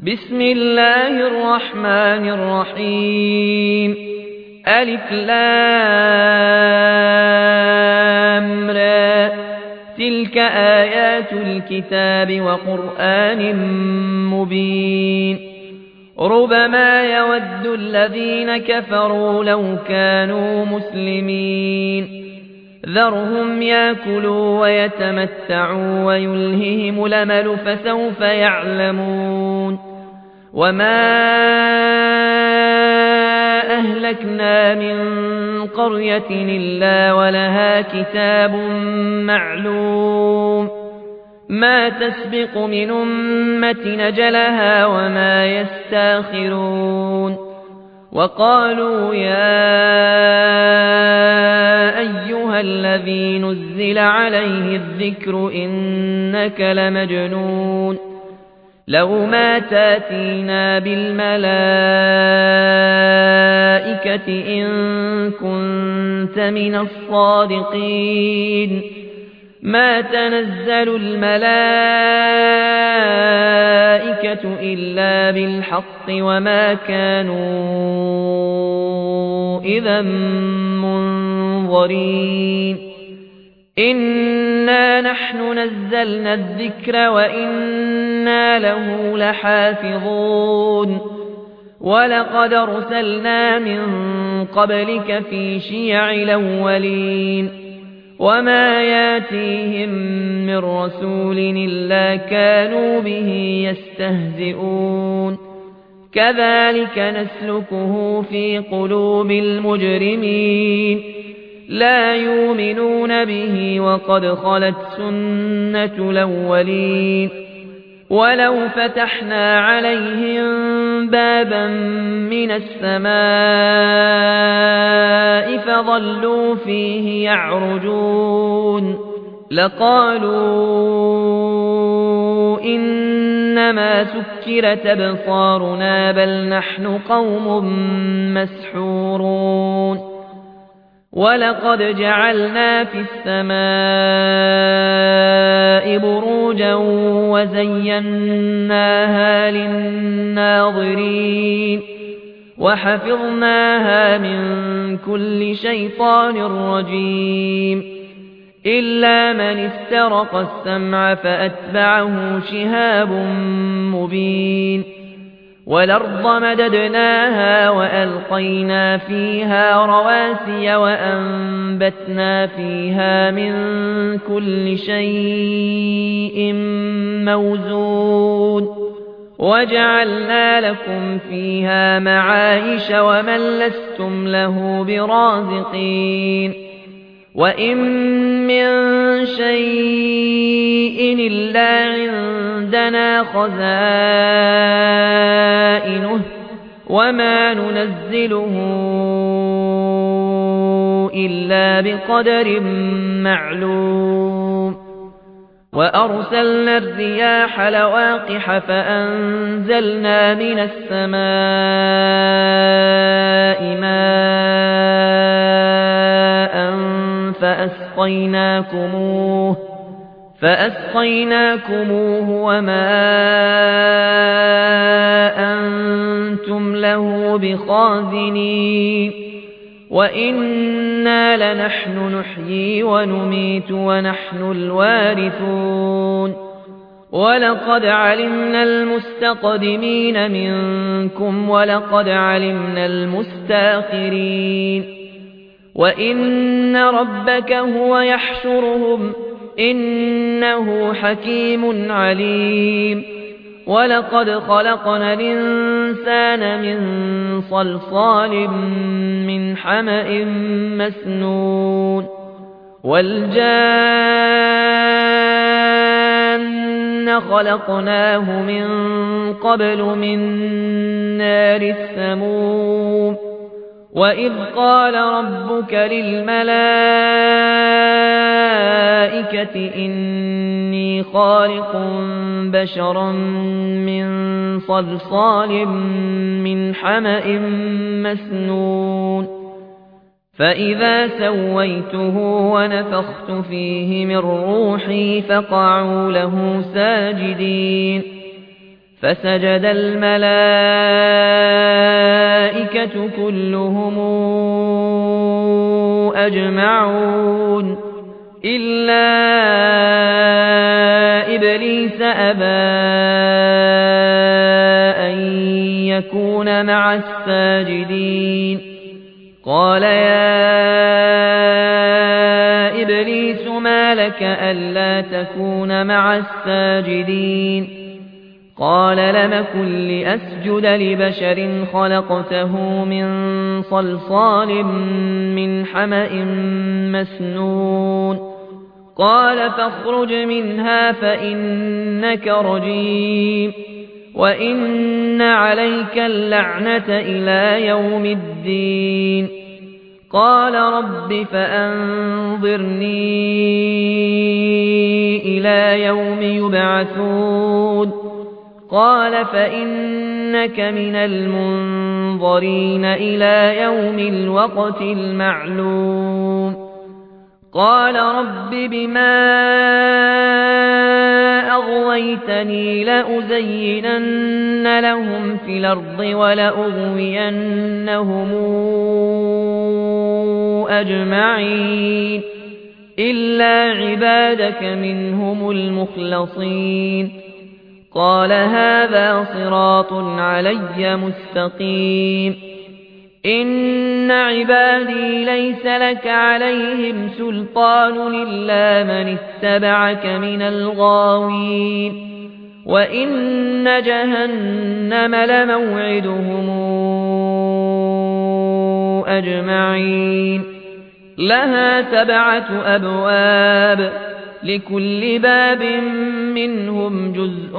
بسم الله الرحمن الرحيم ألف لام را تلك آيات الكتاب وقرآن مبين ربما يود الذين كفروا لو كانوا مسلمين ذرهم ياكلوا ويتمتعوا ويلههم الأمل فسوف يعلمون وما أهلكنا من قرية إلا ولها كتاب معلوم ما تسبق من أمة أجلها وما يستاخرون وقالوا يا أيها الذي نزل عليه الذكر إنك لمجنون لو ما تاتينا بالملائكة إن كنت من الصادقين ما تنزل الملائكة إلا بالحق وما كانوا إذا منظرين إنا نحن نزلنا الذكر وإنا له لحافظون ولقد أرسلنا من قبلك في شيع الأولين وما ياتيهم من رسول إلا كانوا به يستهزئون كذلك نسلكه في قلوب المجرمين لا يؤمنون به وقد خلت سنة الأولين ولو فتحنا عليهم بابا من السماء فظلوا فيه يعرجون لقالوا إنما سكرت أبصارنا بل نحن قوم مسحورون ولقد جعلنا في السماء بروجا وزيناها للناظرين وحفظناها من كل شيطان رجيم إلا من استرق السمع فأتبعه شهاب مبين والأرض مددناها وألقينا فيها رواسي وأنبتنا فيها من كل شيء موزون وجعلنا لكم فيها معايش ومن لستم له برازقين وإن من شيء إلا عندنا خزائنه وما ننزله إلا بقدر معلوم وأرسلنا الرياح لواقح فأنزلنا من السماء ماء فأسقيناكموه وما أنتم له بخازنين وإنا لنحن نحيي ونميت ونحن الوارثون ولقد علمنا المستقدمين منكم ولقد علمنا المستاخرين وإن ربك هو يحشرهم إنه حكيم عليم ولقد خلقنا الإنسان من صلصال من حمأ مسنون والجان خلقناه من قبل من نار السموم وإذ قال ربك للملائكة إني خالق بشرا من صلصال من حمأ مسنون فإذا سويته ونفخت فيه من روحي فقعوا له ساجدين فسجد الملائكة كلهم أجمعون إلا إبليس أبى أن يكون مع الساجدين قال يا إبليس ما لك ألا تكون مع الساجدين قال لم كن لأسجد لبشر خلقته من صلصال من حمأ مسنون قال فاخرج منها فإنك رجيم وإن عليك اللعنة إلى يوم الدين قال رب فأنظرني إلى يوم يبعثون قال فإنك من المنظرين إلى يوم الوقت المعلوم قال رب بما أغويتني لأزينن لهم في الأرض ولأغوينهم أجمعين إلا عبادك منهم المخلصين قال هذا صراط علي مستقيم إن عبادي ليس لك عليهم سلطان إلا من اتبعك من الغاوين وإن جهنم لموعدهم أجمعين لها 7 أبواب لكل باب منهم جزء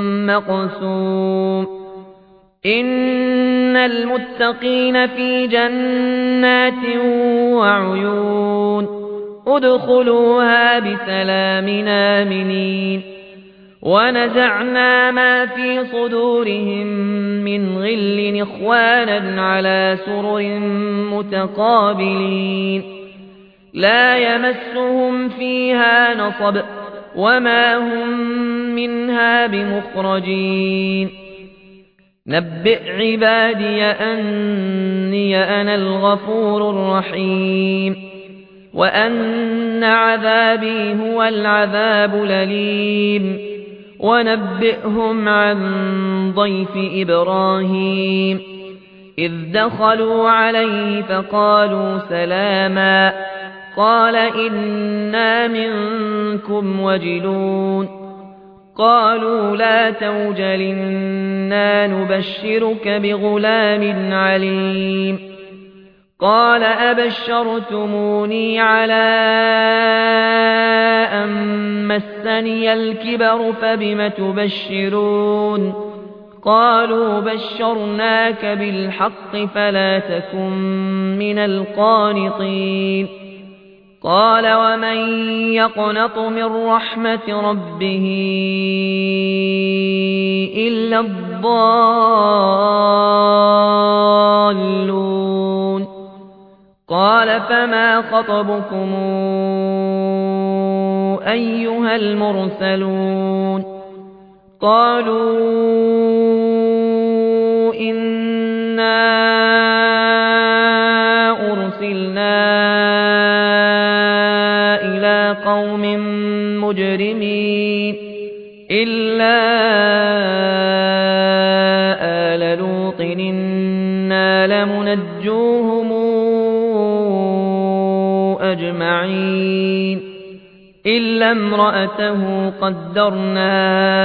مقسوم إن المتقين في جنات وعيون ادخلوها بسلام آمنين ونزعنا ما في صدورهم من غل إخوانا على سرر متقابلين لا يمسهم فيها نصب وما هم منها بمخرجين نبئ عبادي أني أنا الغفور الرحيم وأن عذابي هو العذاب الأليم ونبئهم عن ضيف إبراهيم إذ دخلوا عليه فقالوا سلاما قال إنا منكم وجلون قالوا لا توجل إنا نبشرك بغلام عليم قال أبشرتموني على أن مسني الكبر فبم تبشرون قالوا بشرناك بالحق فلا تكن من القانطين قال ومن يقنط من رحمة ربه إلا الضالون قال فما خطبكم أيها المرسلون قالوا إنا أرسلنا إلى قوم مجرمين إلا آل لوط إنا لمنجوهم أجمعين إلا امرأته قدرنا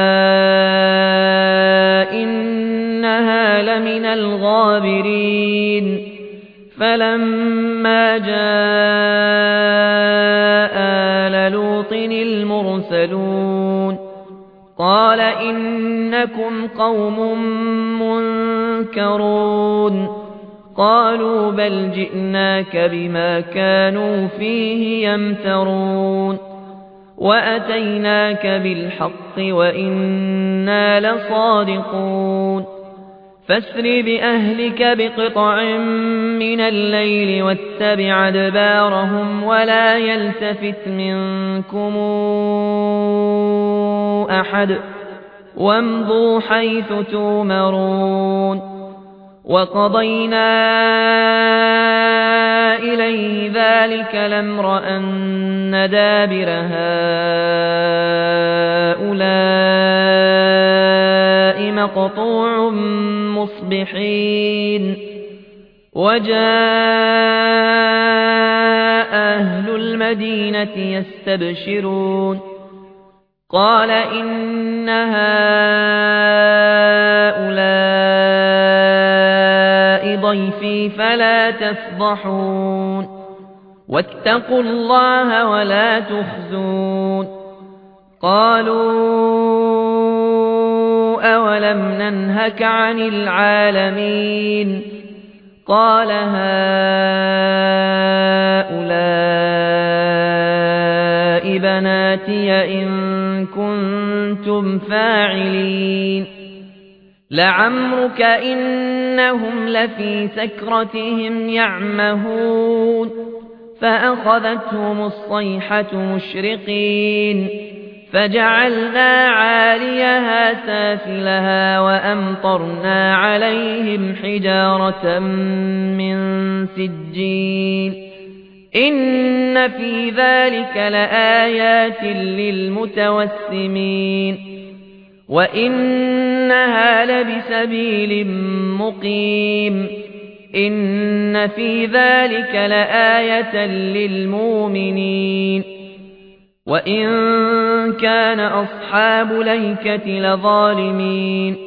إنها لمن الغابرين فلما جاء آل لوط المرسلون قال إنكم قوم منكرون قالوا بل جئناك بما كانوا فيه يمترون وأتيناك بالحق وإنا لصادقون فاسر بأهلك بقطع من الليل واتبع أدبارهم ولا يلتفت منكم أحد وامضوا حيث تؤمرون وقضينا إليه ذلك الأمر أن دابر هؤلاء مقطوع مصبحين وجاء أهل المدينة يستبشرون قال إن هؤلاء ضيفي فلا تفضحون واتقوا الله ولا تخزون قالوا أولم ننهك عن العالمين قال هؤلاء بناتي إن كنتم فاعلين لعمرك إنهم لفي سكرتهم يعمهون فأخذتهم الصيحة مشرقين فجعلنا عاليها سافلها وأمطرنا عليهم حجارة من سجيل إن في ذلك لآيات للمتوسمين وإنها لبسبيل مقيم إن في ذلك لآية للمؤمنين وإن كان أصحاب الأيكة لظالمين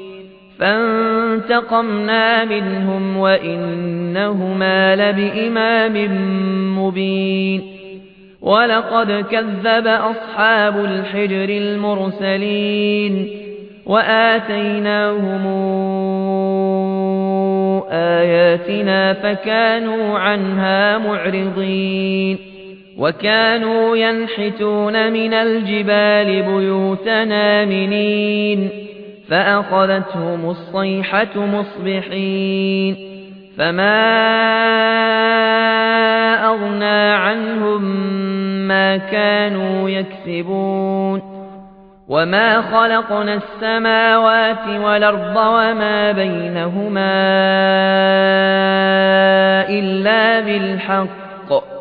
فانتقمنا منهم وإنهما لبإمام مبين ولقد كذب أصحاب الحجر المرسلين وآتيناهم آياتنا فكانوا عنها معرضين وكانوا ينحتون من الجبال بيوتنا آمنين فأخذتهم الصيحة مصبحين فما أغنى عنهم ما كانوا يكسبون وما خلقنا السماوات والأرض وما بينهما إلا بالحق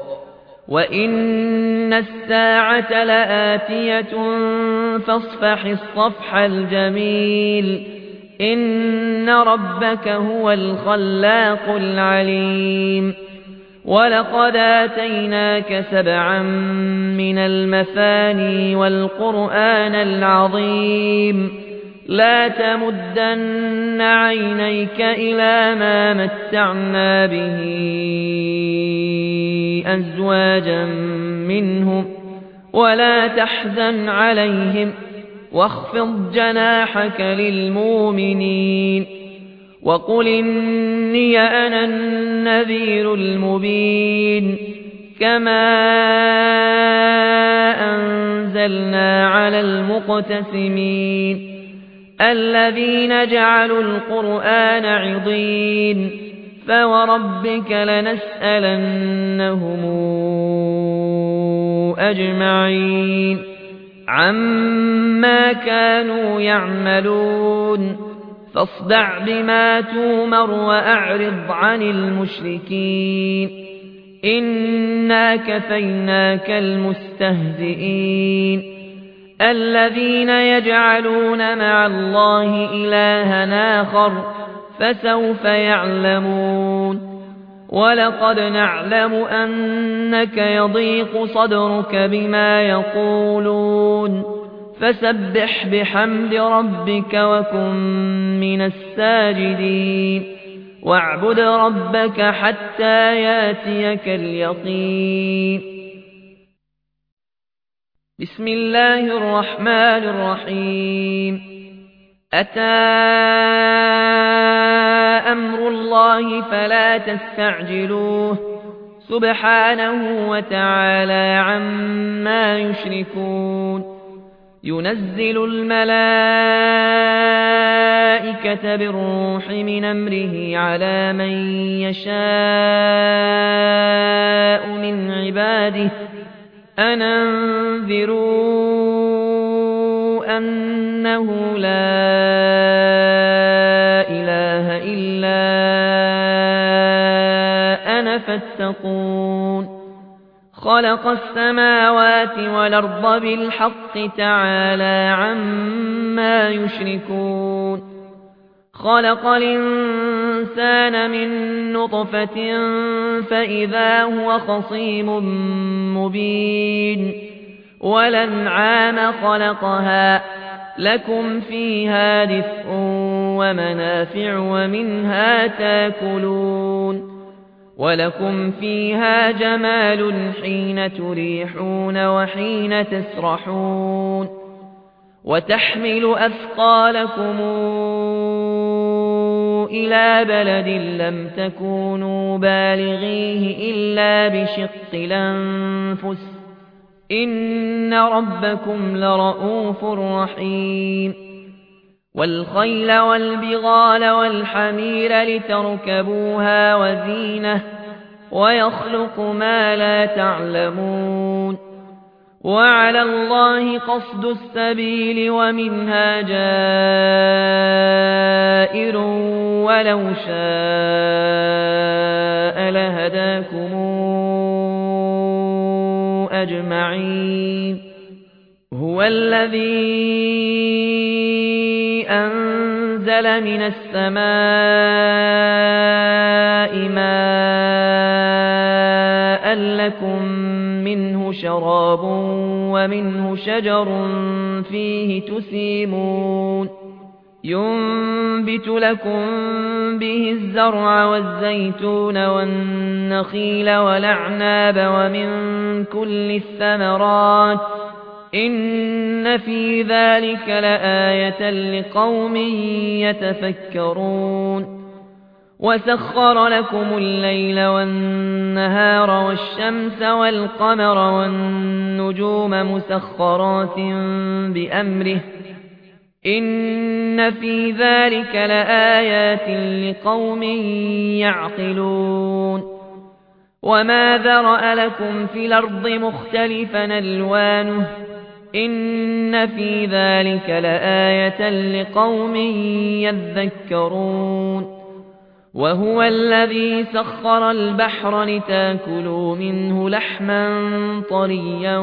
وإن الساعة لآتية فاصفح الصفح الجميل إن ربك هو الخلاق العليم ولقد آتيناك سبعا من المثاني والقرآن العظيم لا تمدن عينيك إلى ما متعنا به أزواجا منهم ولا تحزن عليهم واخفض جناحك للمؤمنين وقل إني أنا النذير المبين كما أنزلنا على المقتسمين الذين جعلوا القرآن عضين فوربك لنسألنهم أجمعين عما كانوا يعملون فاصدع بما تومر وأعرض عن المشركين إنا كفيناك المستهزئين الذين يجعلون مع الله إلها آخر فسوف يعلمون ولقد نعلم أنك يضيق صدرك بما يقولون فسبح بحمد ربك وكن من الساجدين واعبد ربك حتى ياتيك اليقين بسم الله الرحمن الرحيم أتى أمر الله فلا تستعجلوه سبحانه وتعالى عما يشركون ينزل الملائكة بالروح من أمره على من يشاء من عباده أن أنذروا أن أنه لا إله إلا أنا فاتقون خلق السماوات والأرض بالحق تعالى عما يشركون خلق الإنسان من نطفة فإذا هو خصيم مبين والأنعام خلقها لكم فيها دفء ومنافع ومنها تاكلون ولكم فيها جمال حين تريحون وحين تسرحون وتحمل أثقالكم إلى بلد لم تكونوا بالغيه إلا بشق الأنفس إن ربكم لرءوف رحيم والخيل والبغال والحمير لتركبوها وزينة ويخلق ما لا تعلمون وعلى الله قصد السبيل ومنها جائر ولو شاء لهداكم أجمعين هو الذي أنزل من السماء ماء لكم منه شراب ومنه شجر فيه تسيمون ينبت لكم به الزرع والزيتون والنخيل والأعناب ومن كل الثمرات إن في ذلك لآية لقوم يتفكرون وسخر لكم الليل والنهار والشمس والقمر والنجوم مسخرات بأمره إن في ذلك لآيات لقوم يعقلون وما ذرأ لكم في الأرض مختلفا ألوانه إن في ذلك لآية لقوم يذكرون وهو الذي سخر البحر لتاكلوا منه لحما طريا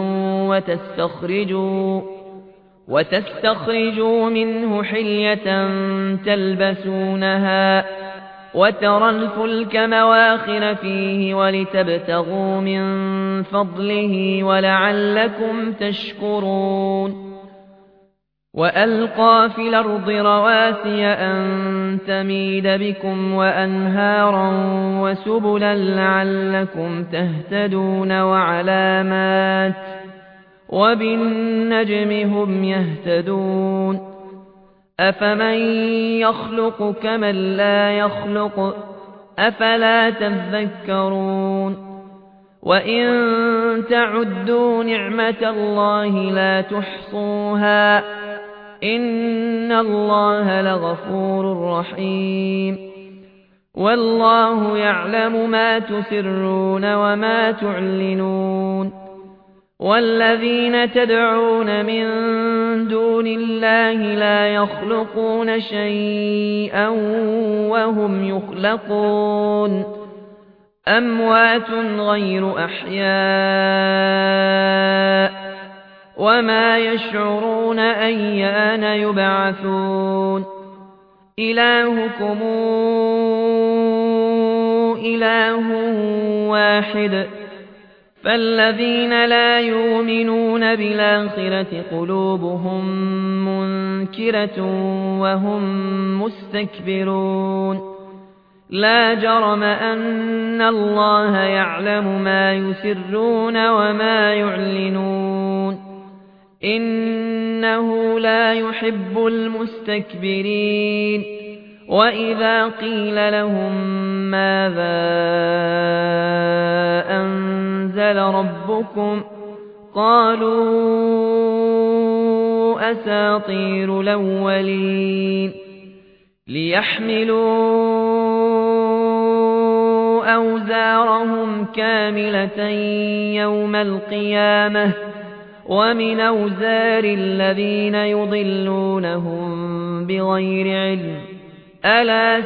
وتستخرجوا منه حلية تلبسونها وترى الفلك مواخر فيه ولتبتغوا من فضله ولعلكم تشكرون وألقى في الأرض رواسي أن تميد بكم وأنهارا وسبلا لعلكم تهتدون وعلامات وبالنجم هم يهتدون أفمن يخلق كمن لا يخلق أفلا تذكرون وإن تعدوا نعمة الله لا تحصوها إن الله لغفور رحيم والله يعلم ما تسرون وما تعلنون والذين تدعون من دون الله لا يخلقون شيئا وهم يخلقون أموات غير أحياء وما يشعرون أيان يبعثون إلهكم إله واحد فالذين لا يؤمنون بالآخرة قلوبهم منكرة وهم مستكبرون لا جرم أن الله يعلم ما يسرون وما يعلنون إنه لا يحب المستكبرين وإذا قيل لهم ماذا أنزل ربكم قالوا أساطير الأولين ليحملوا أوزارهم كاملة يوم القيامة ومن أوزار الذين يضلونهم بغير علم ألا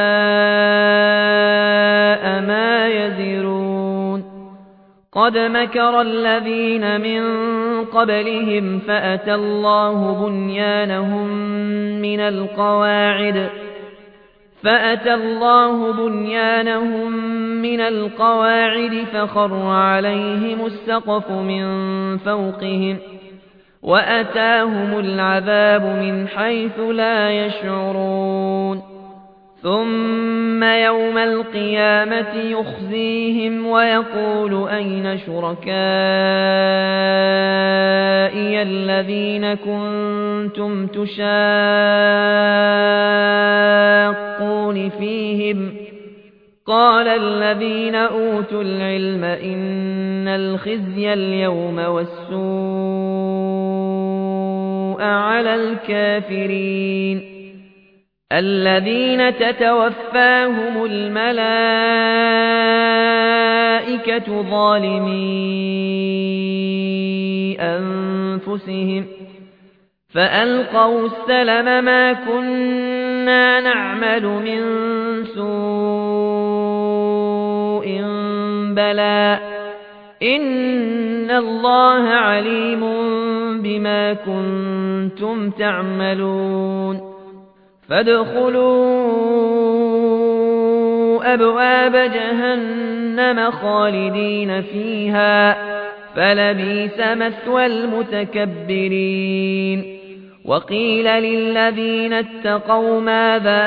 ساء ما يزرون قد مكر الذين من قبلهم فأتى الله بنيانهم من القواعد فخر عليهم السقف من فوقهم وأتاهم العذاب من حيث لا يشعرون ثم يوم القيامة يخزيهم ويقول أين شركائي الذين كنتم تشاقون فيهم قال الذين أوتوا العلم إن الخزي اليوم والسوء على الكافرين الذين تتوفاهم الملائكة ظالمي أنفسهم فألقوا السلم ما كنا نعمل من سوء بلى إن الله عليم بما كنتم تعملون فادخلوا أبواب جهنم خالدين فيها فلبئس مثوى المتكبرين وقيل للذين اتقوا ماذا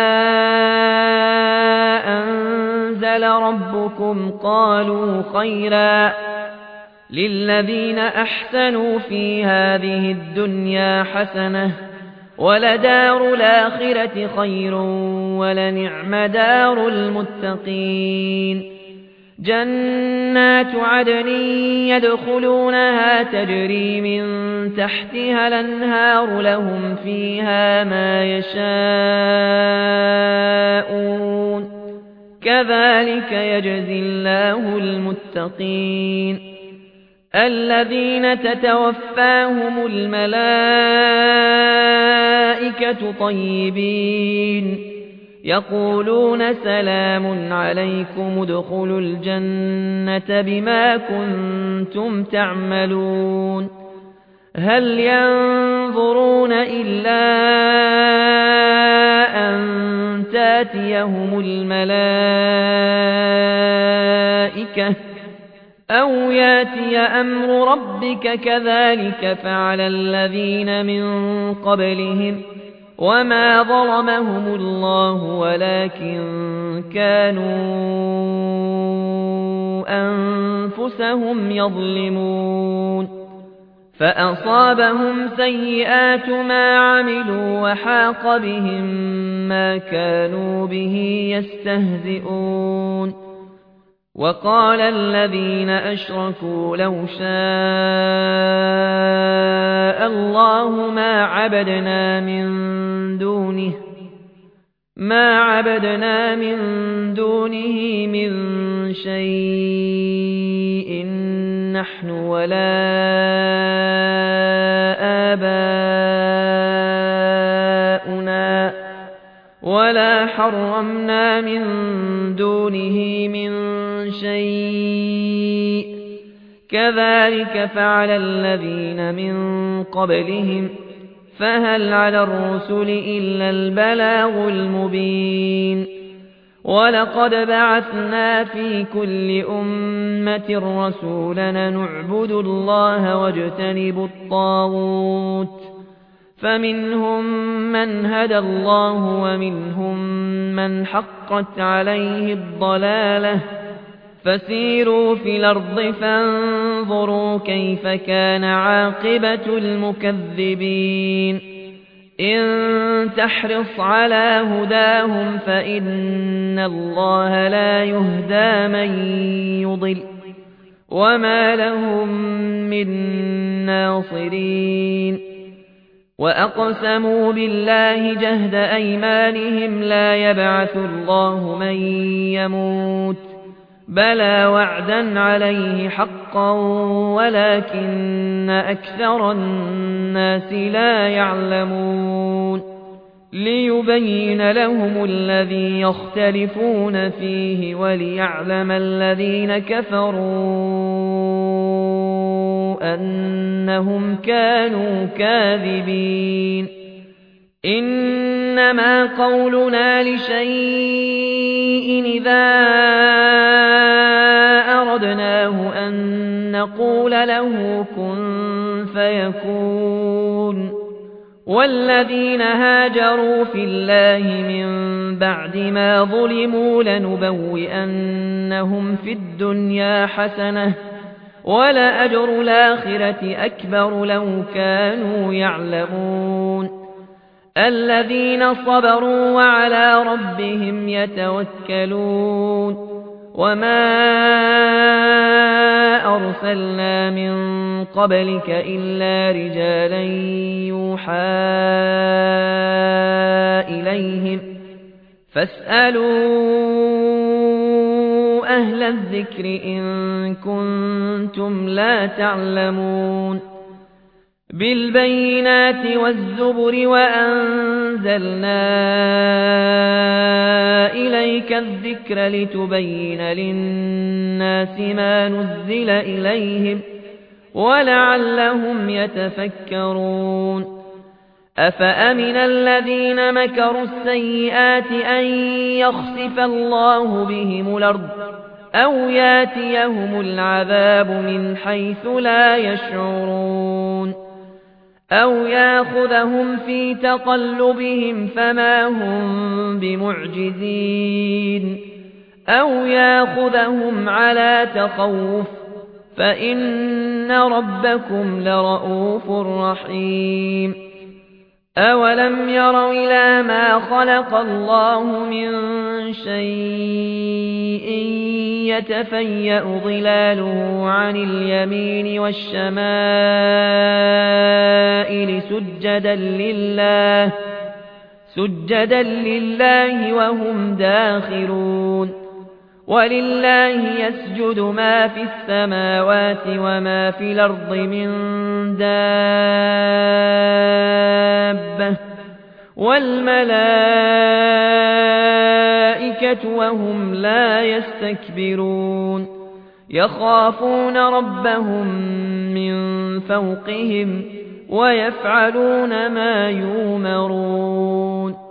أنزل ربكم قالوا خيرا للذين أحسنوا في هذه الدنيا حسنة ولدار الآخرة خير ولنعم دار المتقين جنات عدن يدخلونها تجري من تحتها الأنهار لهم فيها ما يشاءون كذلك يجزي الله المتقين الذين تتوفاهم الملائكة طيبين يقولون سلام عليكم ادخلوا الجنة بما كنتم تعملون هل ينظرون إلا أن تاتيهم الملائكة أو ياتي أمر ربك كذلك فعل الذين من قبلهم وما ظلمهم الله ولكن كانوا أنفسهم يظلمون فأصابهم سيئات ما عملوا وحاق بهم ما كانوا به يستهزئون وقال الذين أشركوا لو شاء الله ما عبدنا من دونه من شيء نحن ولا آباؤنا ولا حرمنا من دونه من شيء كذلك فعل الذين من قبلهم فهل على الرسل إلا البلاغ المبين ولقد بعثنا في كل أمة رسولا نعبد الله واجتنب الطاغوت فمنهم من هدى الله ومنهم من حقت عليه الضلالة فسيروا في الأرض فانظروا كيف كان عاقبة المكذبين إن تحرص على هداهم فإن الله لا يهدى من يضل وما لهم من ناصرين وأقسموا بالله جهد أيمانهم لا يبعث الله من يموت بلى وعدا عليه حقا ولكن أكثر الناس لا يعلمون ليبين لهم الذي يختلفون فيه وليعلم الذين كفروا أنهم كانوا كاذبين إنما قولنا لشيء إذا أردناه أن نقول له كن فيكون والذين هاجروا في الله من بعد ما ظلموا لنبوئنهم في الدنيا حسنة ولأجر الآخرة أكبر لو كانوا يعلمون الذين صبروا وعلى ربهم يتوكلون وما أرسلنا من قبلك إلا رجالا يوحى إليهم فاسألوا أهل الذكر إن كنتم لا تعلمون بالبينات والزبر وأنزلنا إليك الذكر لتبين للناس ما نزل إليهم ولعلهم يتفكرون أفأمن الذين مكروا السيئات أن يخسف الله بهم الأرض أو ياتيهم العذاب من حيث لا يشعرون أو ياخذهم في تقلبهم فما هم بمعجزين أو ياخذهم على تخوف فإن ربكم لرءوف رحيم أولم يروا إلى ما خلق الله من شيء يتفيأ ظلاله عن اليمين والشمائل سجدا لله وهم داخرون ولله يسجد ما في السماوات وما في الأرض من دابة والملائكة وهم لا يستكبرون يخافون ربهم من فوقهم ويفعلون ما يؤمرون